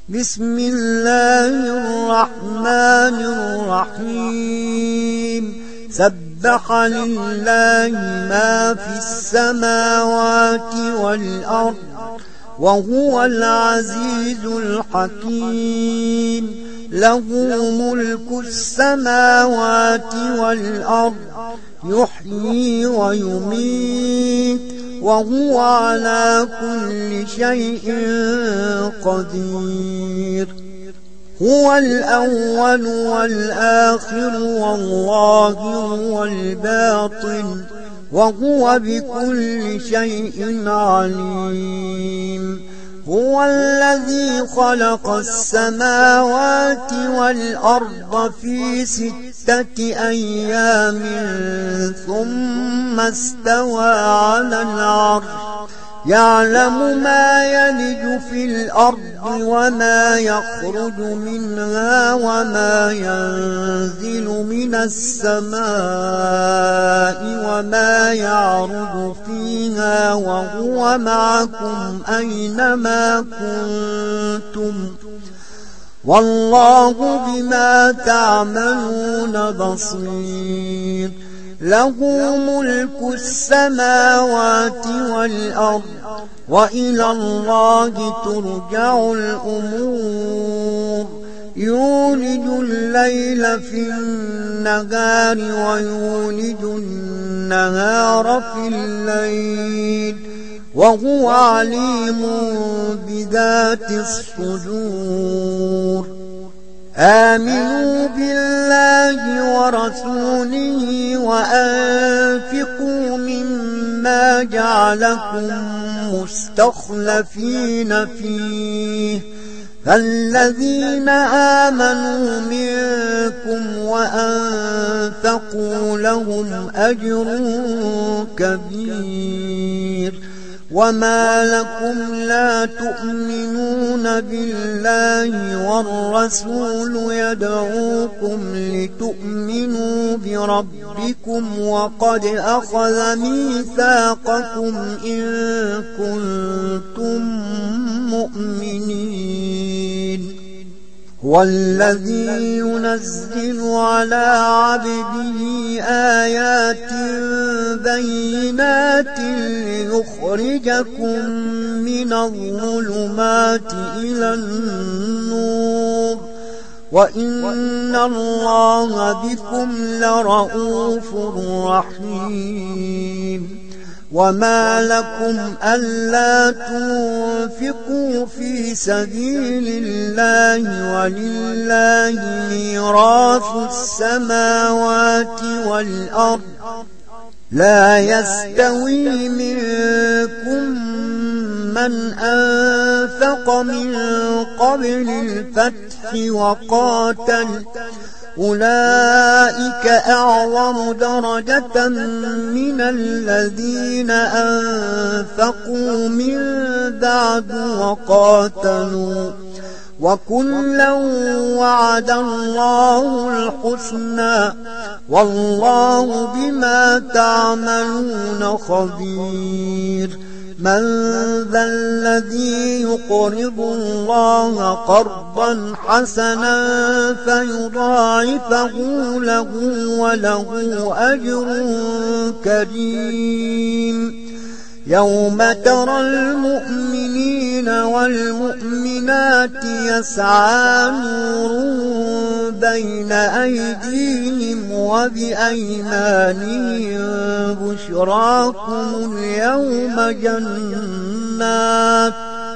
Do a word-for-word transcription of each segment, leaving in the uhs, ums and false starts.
بسم الله الرحمن الرحيم سبح لله ما في السماوات والأرض وهو العزيز الحكيم له ملك السماوات والأرض يحيي ويميت وهو على كل شيء قدير هو الأول والآخر والظاهر والباطن وهو بكل شيء عليم هو الذي خلق السماوات والأرض في ستة أيام ثم استوى على العرش يعلم ما يلج في الأرض وما يخرج منها وما ينزل من السماء وما يعرج فيها وهو معكم أينما كنتم والله بما تعملون بصير له ملك السماوات والأرض وإلى الله ترجع الأمور يولج الليل في النهار ويولج النهار في الليل وهو عليم بذات الصدور آمنوا بالله ورسوله وأنفقوا مما جعلكم مستخلفين فيه فالذين آمنوا منكم وأنفقوا لهم أجر كبير وما لكم لا تؤمنون بالله والرسول يدعوكم لتؤمنوا بربكم وقد أخذ ميثاقكم إن كنتم مؤمنين هو الذي ينزل على عبده آيات بينات ليخرجكم من الظلمات إلى النور وإن الله بكم لرؤوف رحيم وما لكم ألا تنفقوا في سبيل الله ولله ميراث السماوات والأرض لا يستوي منكم من أنفق من قبل الفتح وقاتل أولئك أعظم درجة من الذين أنفقوا من بعد وقاتلوا وكلا وعد الله الحسنى والله بما تعملون خبير من ذا الذي يقرض الله قرضا حسنا فيضاعفه له وله أجر كريم يوم ترى المؤمنين والمؤمنات يسعى نورهم بين أيديهم وبأيمانهم بشراكم اليوم جنات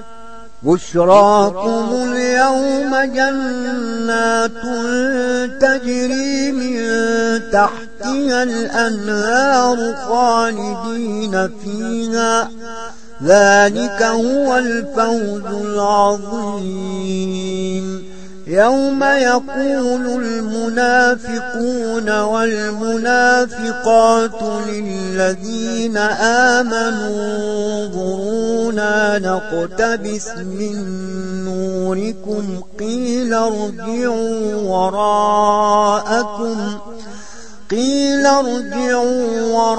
بشراكم اليوم جنات تجري من تحتها الأنهار خالدين فيها ذلك هو الفوز العظيم يوم يقول المنافقون والمنافقات للذين آمنوا انظرونا نقتبس من نوركم قيل ارجعوا وراءكم قيل ارجعوا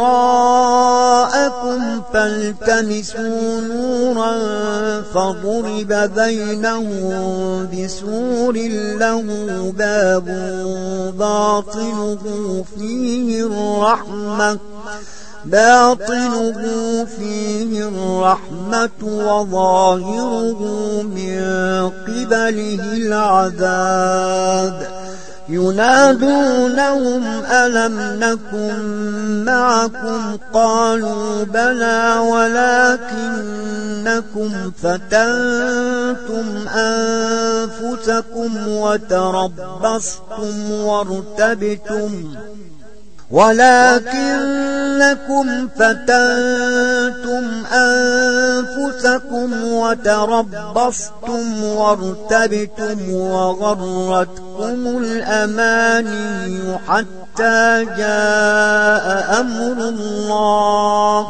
وراءكم فالتمسوا نورا فضرب بينهم بسور له باب باطنه فيه الرحمة باطنه فيه الرحمة وظاهره من قبله العذاب ينادونهم ألم نكن معكم قالوا بلى ولكنكم فتنتم أنفسكم وتربصتم وارتبتم ولكنكم فتنتم أنفسكم وتربصتم وارتبتم وغرتكم الأماني حتى جاء أمر الله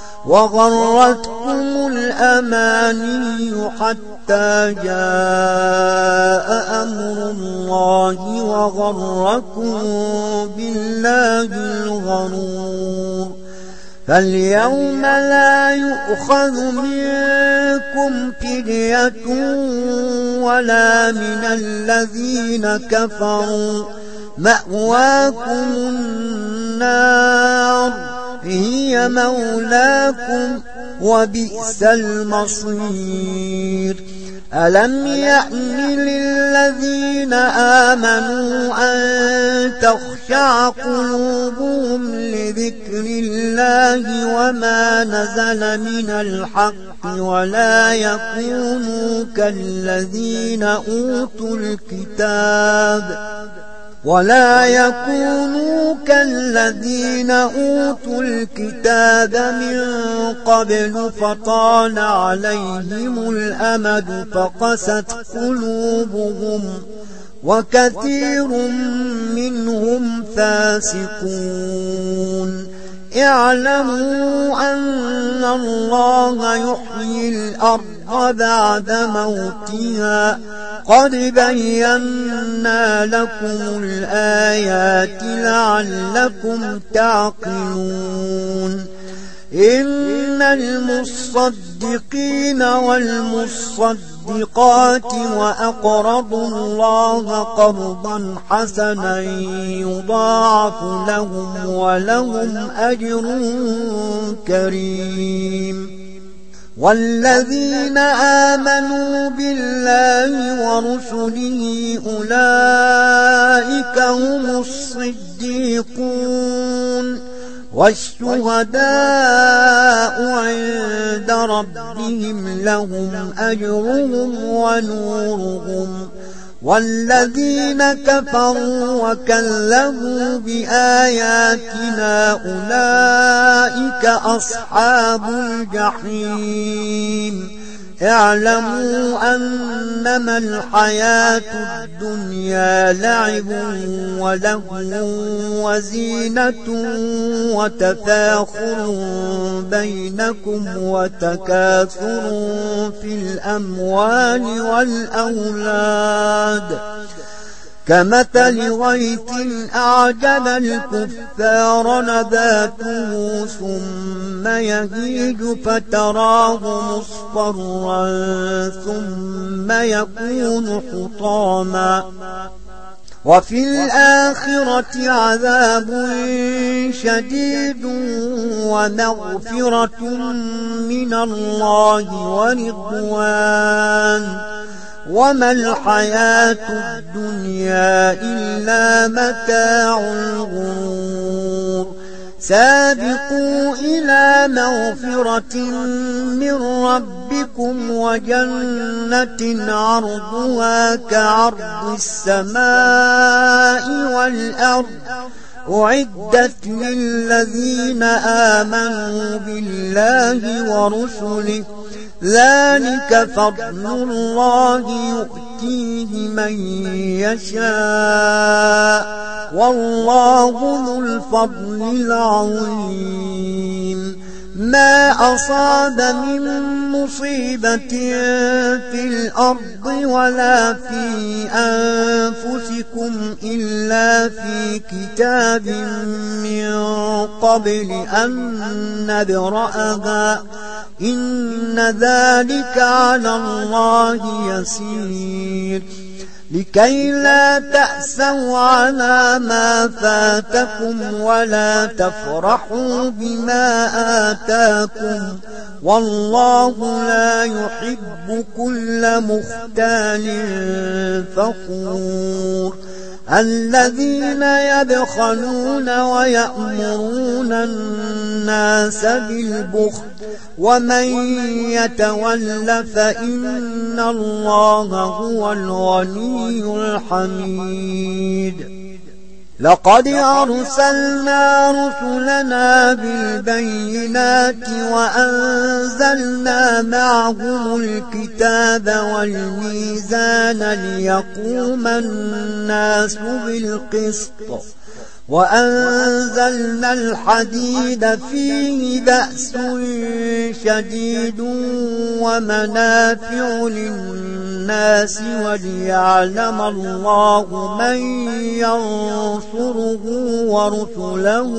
وغرتكم الأماني حتى جاء أمر الله وغركم بالله الغرور فاليوم لا يؤخذ منكم فدية ولا من الذين كفروا مأواكم النار هي مولاكم وبئس المصير ألم يأن للذين آمنوا أن تخشع قلوبهم لذكر الله وما نزل من الحق ولا يكونوا كالذين أوتوا الكتاب ولا يكونوا كالذين أوتوا الكتاب من قبل فطال عليهم الأمد فقست قلوبهم وكثير منهم فاسقون اعلموا أن الله يحيي الأرض بعد موتها قد بينا لكم الآيات لعلكم تعقلون إن المصدقين والمصدقات وأقرضوا الله قرضا حسنا يضاعف لهم ولهم أجر كريم والذين آمنوا بالله ورسله أولئك هم الصديقون والشهداء عند ربهم لهم أجرهم ونورهم والذين كفروا وكذبوا بآياتنا أولئك أصحاب الجحيم اعلموا أنما الحياة الدنيا لعب ولهو وزينة وتفاخر بينكم وتكاثر في الأموال والأولاد كمثل غيث أعجب الكفار نباته ثم يهيج فتراه مصفرا ثم يكون حطاما وفي الآخرة عذاب شديد ومغفرة من الله ورضوان وما الحياة الدنيا إلا متاع الغرور سابقوا إلى مغفرة من ربكم وجنة عرضها كعرض السماء والأرض أعدت للذين آمنوا بالله ورسله ذلك فضل الله يؤتيه من يشاء والله ذو الفضل العظيم ما أصاب من مصيبة في الأرض ولا في أنفسكم إلا في كتاب من قبل أن نبرأها إن ذلك على الله يسير لكي لا تأسوا على ما فاتكم ولا تفرحوا بما آتاكم والله لا يحب كل مختال فخور الذين يبخلون ويأمرون الناس بالبخل ومن يتول فإن الله هو الغني الحميد لقد أرسلنا رسلنا بالبينات وأنزلنا معهم الكتاب والميزان ليقوم الناس بالقسط وأنزلنا الحديد فيه بأس شديد ومنافع للناس وليعلم الله من ينصره ورسله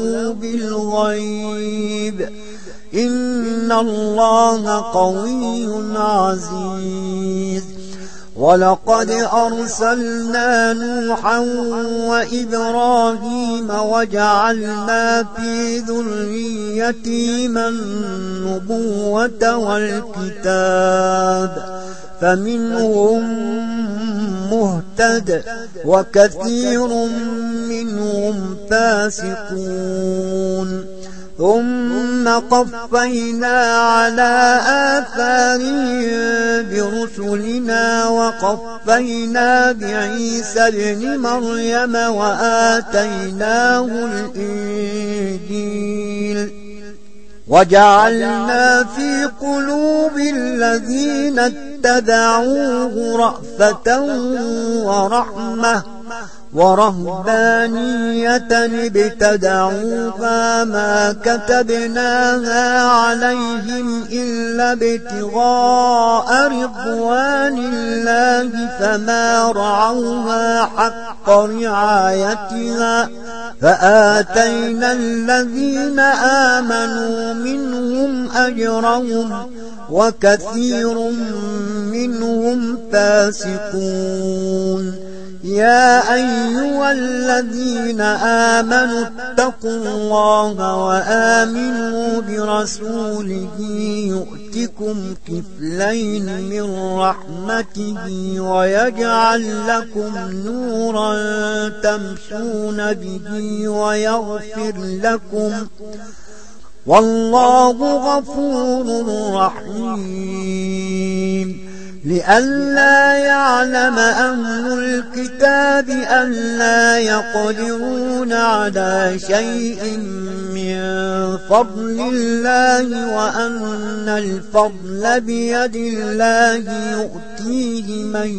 بالغيب إن الله قوي عزيز ولقد أرسلنا نوحا وإبراهيم وجعلنا في ذريتهما النبوة والكتاب فمنهم مهتد وكثير منهم فاسقون ثم قفينا على آثارهم برسلنا وقفينا بعيسى ابن مريم وآتيناه الإنجيل وجعلنا في قلوب الذين اتبعوه رأفة ورحمة ورهبانية ابتدعوها ما كتبناها عليهم إلا ابتغاء رضوان الله فما رعوها حق رعايتها فآتينا الذين آمنوا منهم أجرهم وكثير منهم فاسقون يا أيها الذين آمنوا اتقوا الله وآمنوا برسوله يؤتكم كفلين من رحمته ويجعل لكم نورا تمشون به ويغفر لكم والله غفور رحيم لئلا يعلم أهل الكتاب ألا يقدرون على شيء من فضل الله وأن الفضل بيد الله يؤتيه من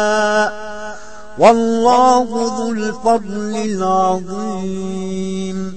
يشاء والله ذو الفضل العظيم